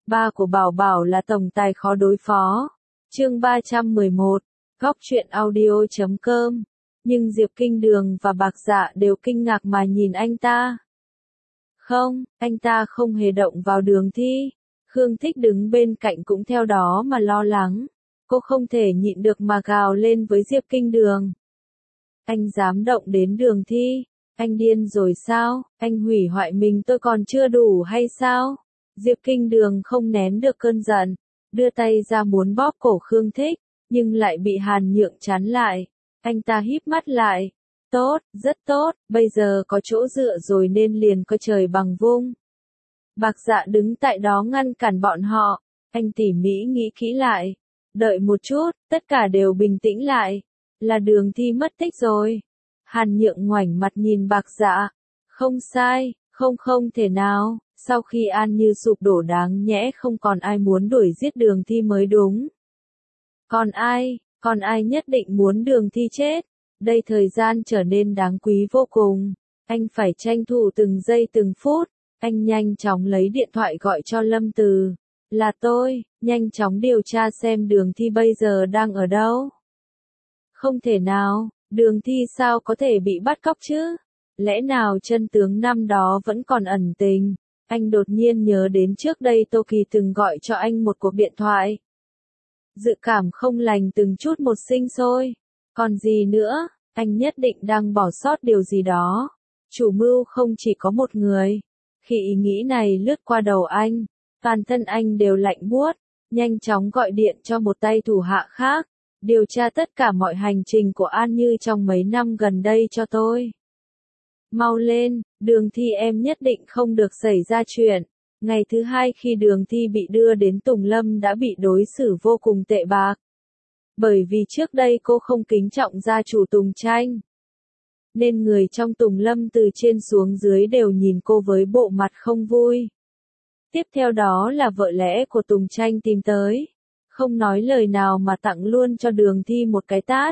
Ba của Bảo Bảo là tổng tài khó đối phó. Chương 311, Góc truyện audio.com. Nhưng Diệp Kinh Đường và Bạc Dạ đều kinh ngạc mà nhìn anh ta. Không, anh ta không hề động vào đường thi. Khương Thích đứng bên cạnh cũng theo đó mà lo lắng. Cô không thể nhịn được mà gào lên với Diệp Kinh Đường. Anh dám động đến đường thi? Anh điên rồi sao? Anh hủy hoại mình tôi còn chưa đủ hay sao? Diệp Kinh Đường không nén được cơn giận, đưa tay ra muốn bóp cổ Khương Thích, nhưng lại bị Hàn Nhượng chắn lại. Anh ta híp mắt lại. Tốt, rất tốt, bây giờ có chỗ dựa rồi nên liền coi trời bằng vung. Bạc Dạ đứng tại đó ngăn cản bọn họ. Anh tỉ mỉ nghĩ kỹ lại. Đợi một chút, tất cả đều bình tĩnh lại. Là đường thi mất tích rồi. Hàn Nhượng ngoảnh mặt nhìn Bạc Dạ. Không sai, không thể nào. Sau khi An Như sụp đổ đáng nhẽ không còn ai muốn đuổi giết đường thi mới đúng. Còn ai nhất định muốn đường thi chết. Đây thời gian trở nên đáng quý vô cùng. Anh phải tranh thủ từng giây từng phút. Anh nhanh chóng lấy điện thoại gọi cho Lâm Từ. Là tôi, nhanh chóng điều tra xem đường thi bây giờ đang ở đâu. Không thể nào, đường thi sao có thể bị bắt cóc chứ? Lẽ nào chân tướng năm đó vẫn còn ẩn tình? Anh đột nhiên nhớ đến trước đây Tô Kỳ từng gọi cho anh một cuộc điện thoại. Dự cảm không lành từng chút một sinh sôi. Còn gì nữa, anh nhất định đang bỏ sót điều gì đó. Chủ mưu không chỉ có một người. Khi ý nghĩ này lướt qua đầu anh, toàn thân anh đều lạnh buốt, nhanh chóng gọi điện cho một tay thủ hạ khác, điều tra tất cả mọi hành trình của An Như trong mấy năm gần đây cho tôi. Mau lên, đường thi em nhất định không được xảy ra chuyện. Ngày thứ hai khi đường thi bị đưa đến Tùng Lâm đã bị đối xử vô cùng tệ bạc. Bởi vì trước đây cô không kính trọng gia chủ Tùng Tranh. Nên người trong Tùng Lâm từ trên xuống dưới đều nhìn cô với bộ mặt không vui. Tiếp theo đó là vợ lẽ của Tùng Tranh tìm tới. Không nói lời nào mà tặng luôn cho đường thi một cái tát.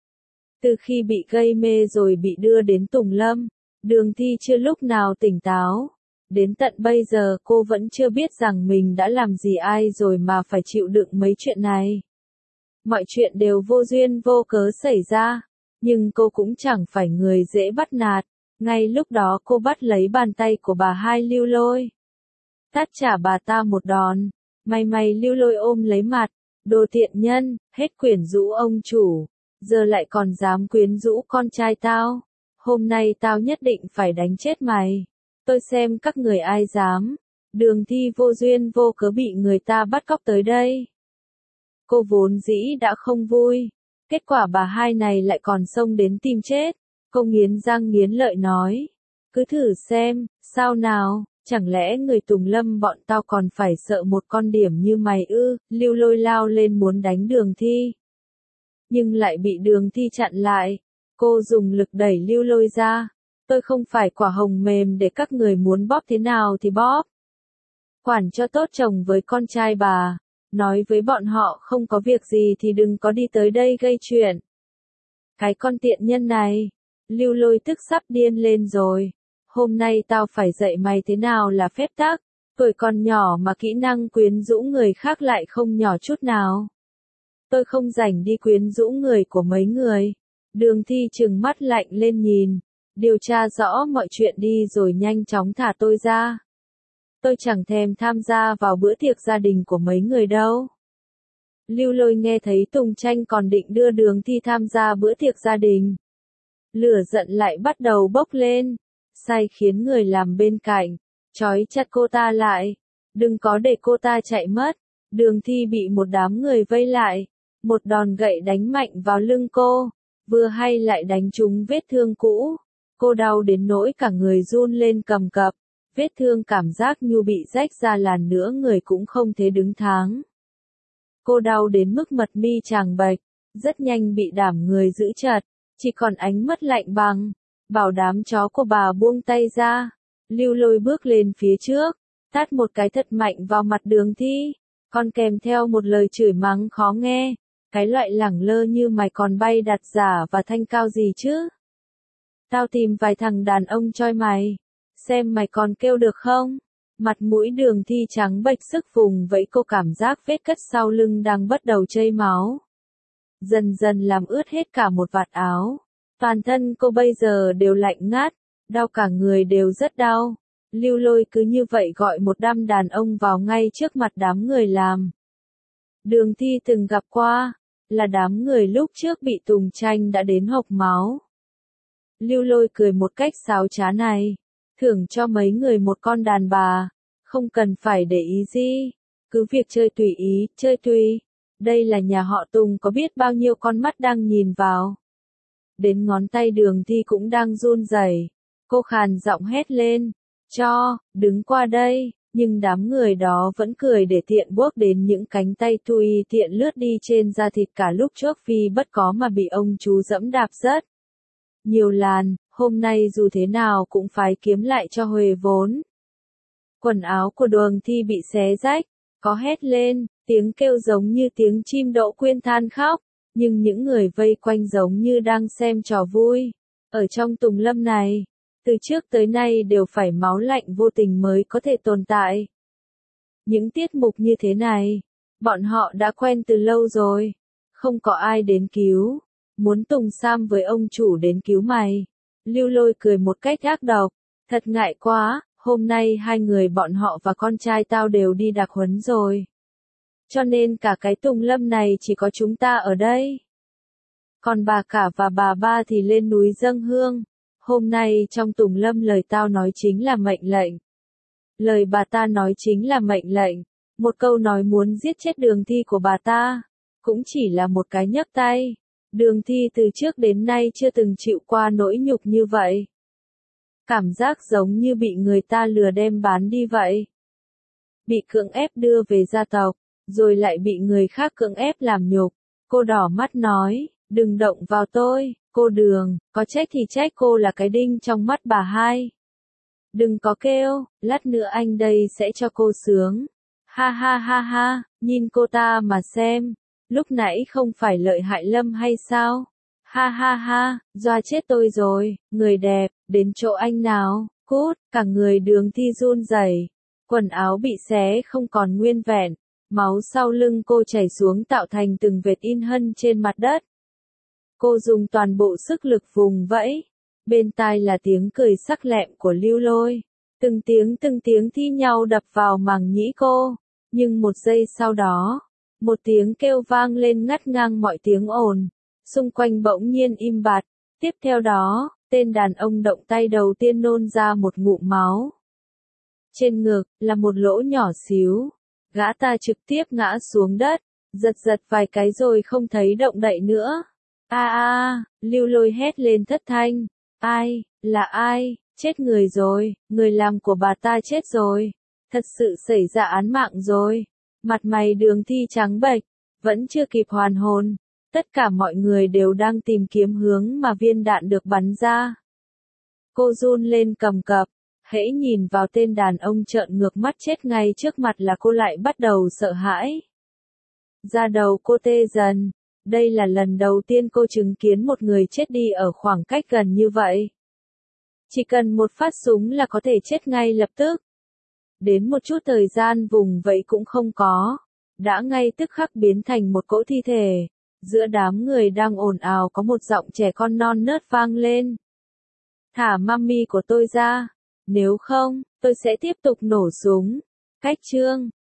Từ khi bị gây mê rồi bị đưa đến Tùng Lâm, đường thi chưa lúc nào tỉnh táo. Đến tận bây giờ cô vẫn chưa biết rằng mình đã làm gì ai rồi mà phải chịu đựng mấy chuyện này. Mọi chuyện đều vô duyên vô cớ xảy ra. Nhưng cô cũng chẳng phải người dễ bắt nạt. Ngay lúc đó cô bắt lấy bàn tay của bà Hai Lưu Lôi. Tát trả bà ta một đòn. Mày Lưu Lôi ôm lấy mặt. Đồ tiện nhân, hết quyến rũ ông chủ. Giờ lại còn dám quyến rũ con trai tao. Hôm nay tao nhất định phải đánh chết mày. Tôi xem các người ai dám. Đường thi vô duyên vô cớ bị người ta bắt cóc tới đây. Cô vốn dĩ đã không vui. Kết quả bà Hai này lại còn xông đến tìm chết. Cô nghiến răng nghiến lợi nói. Cứ thử xem, sao nào, chẳng lẽ người Tùng Lâm bọn tao còn phải sợ một con điểm như mày ư? Lưu Lôi lao lên muốn đánh đường thi. Nhưng lại bị đường thi chặn lại. Cô dùng lực đẩy Lưu Lôi ra. Tôi không phải quả hồng mềm để các người muốn bóp thế nào thì bóp. Quản cho tốt chồng với con trai bà. Nói với bọn họ không có việc gì thì đừng có đi tới đây gây chuyện. Cái con tiện nhân này. Lưu Lôi tức sắp điên lên rồi. Hôm nay tao phải dạy mày thế nào là phép tắc. Tuổi còn nhỏ mà kỹ năng quyến rũ người khác lại không nhỏ chút nào. Tôi không rảnh đi quyến rũ người của mấy người. Đường thi trừng mắt lạnh lên nhìn. Điều tra rõ mọi chuyện đi rồi nhanh chóng thả tôi ra. Tôi chẳng thèm tham gia vào bữa tiệc gia đình của mấy người đâu. Lưu Lôi nghe thấy Tùng Tranh còn định đưa đường thi tham gia bữa tiệc gia đình. Lửa giận lại bắt đầu bốc lên. Say khiến người làm bên cạnh. Trói chặt cô ta lại. Đừng có để cô ta chạy mất. Đường thi bị một đám người vây lại. Một đòn gậy đánh mạnh vào lưng cô. Vừa hay lại đánh trúng vết thương cũ. Cô đau đến nỗi cả người run lên cầm cập. Vết thương cảm giác như bị rách ra làn nữa người cũng không thể đứng tháng. Cô đau đến mức mật mi tràng bệch, rất nhanh bị đảm người giữ chặt, chỉ còn ánh mắt lạnh băng. Bảo đám chó của bà buông tay ra. Lưu Lôi bước lên phía trước, tát một cái thật mạnh vào mặt đường thi, còn kèm theo một lời chửi mắng khó nghe. Cái loại lẳng lơ như mày còn bay đặt giả và thanh cao gì chứ? Tao tìm vài thằng đàn ông choi mày. Xem mày còn kêu được không? Mặt mũi Đường Thi trắng bệch sức vùng vẫy, cô cảm giác vết cắt sau lưng đang bắt đầu chảy máu. Dần dần làm ướt hết cả một vạt áo. Toàn thân cô bây giờ đều lạnh ngắt, đau cả người đều rất đau. Lưu Lôi cứ như vậy gọi một đám đàn ông vào ngay trước mặt đám người làm. Đường Thi từng gặp qua, là đám người lúc trước bị Tùng Tranh đã đến hộc máu. Lưu Lôi cười một cách xáo trá này, thưởng cho mấy người một con đàn bà, không cần phải để ý gì, cứ việc chơi tùy ý, chơi tùy. Đây là nhà họ Tùng, có biết bao nhiêu con mắt đang nhìn vào. Đến ngón tay Đường Thi cũng đang run rẩy, cô khàn giọng hét lên, đứng qua đây, nhưng đám người đó vẫn cười để tiện bước đến những cánh tay tùy tiện lướt đi trên da thịt cả lúc trước vì bất có mà bị ông chú dẫm đạp rất nhiều làn, hôm nay dù thế nào cũng phải kiếm lại cho huề vốn. Quần áo của Đường Thi bị xé rách, có hét lên, tiếng kêu giống như tiếng chim đỗ quyên than khóc, nhưng những người vây quanh giống như đang xem trò vui. Ở trong Tùng Lâm này, từ trước tới nay đều phải máu lạnh vô tình mới có thể tồn tại. Những tiết mục như thế này, bọn họ đã quen từ lâu rồi, không có ai đến cứu. Muốn Tùng Sam với ông chủ đến cứu mày. Lưu Lôi cười một cách ác độc, thật ngại quá, hôm nay hai người bọn họ và con trai tao đều đi đặc huấn rồi. Cho nên cả cái Tùng Lâm này chỉ có chúng ta ở đây. Còn bà cả và bà ba thì lên núi dâng hương. Hôm nay trong Tùng Lâm lời tao nói chính là mệnh lệnh. Lời bà ta nói chính là mệnh lệnh. Một câu nói muốn giết chết Đường Thi của bà ta, cũng chỉ là một cái nhấc tay. Đường Thi từ trước đến nay chưa từng chịu qua nỗi nhục như vậy. Cảm giác giống như bị người ta lừa đem bán đi vậy. Bị cưỡng ép đưa về gia tộc, rồi lại bị người khác cưỡng ép làm nhục. Cô đỏ mắt nói, đừng động vào tôi, cô Đường, có trách thì trách cô là cái đinh trong mắt bà hai. Đừng có kêu, lát nữa anh đây sẽ cho cô sướng. Ha ha ha ha, nhìn cô ta mà xem. Lúc nãy không phải lợi hại Lâm hay sao? Ha ha ha, dọa chết tôi rồi, người đẹp, đến chỗ anh nào, cút, cả người Đường Thi run rẩy, quần áo bị xé không còn nguyên vẹn, máu sau lưng cô chảy xuống tạo thành từng vệt in hân trên mặt đất. Cô dùng toàn bộ sức lực vùng vẫy, bên tai là tiếng cười sắc lẹm của Lưu Lôi, từng tiếng thi nhau đập vào màng nhĩ cô, nhưng một giây sau đó, một tiếng kêu vang lên ngắt ngang mọi tiếng ồn, xung quanh bỗng nhiên im bặt, tiếp theo đó, tên đàn ông động tay đầu tiên nôn ra một ngụm máu. Trên ngực, là một lỗ nhỏ xíu, gã ta trực tiếp ngã xuống đất, giật vài cái rồi không thấy động đậy nữa. Lưu Lôi hét lên thất thanh, là ai, chết người rồi, người làm của bà ta chết rồi, thật sự xảy ra án mạng rồi. Mặt mày Đường Thi trắng bệch, vẫn chưa kịp hoàn hồn, tất cả mọi người đều đang tìm kiếm hướng mà viên đạn được bắn ra. Cô run lên cầm cập, hễ nhìn vào tên đàn ông trợn ngược mắt chết ngay trước mặt là cô lại bắt đầu sợ hãi. Da đầu cô tê dần, đây là lần đầu tiên cô chứng kiến một người chết đi ở khoảng cách gần như vậy. Chỉ cần một phát súng là có thể chết ngay lập tức. Đến một chút thời gian vùng vẫy cũng không có, đã ngay tức khắc biến thành một cỗ thi thể. Giữa đám người đang ồn ào có một giọng trẻ con non nớt vang lên. Thả mami của tôi ra, nếu không, tôi sẽ tiếp tục nổ súng. Cách chương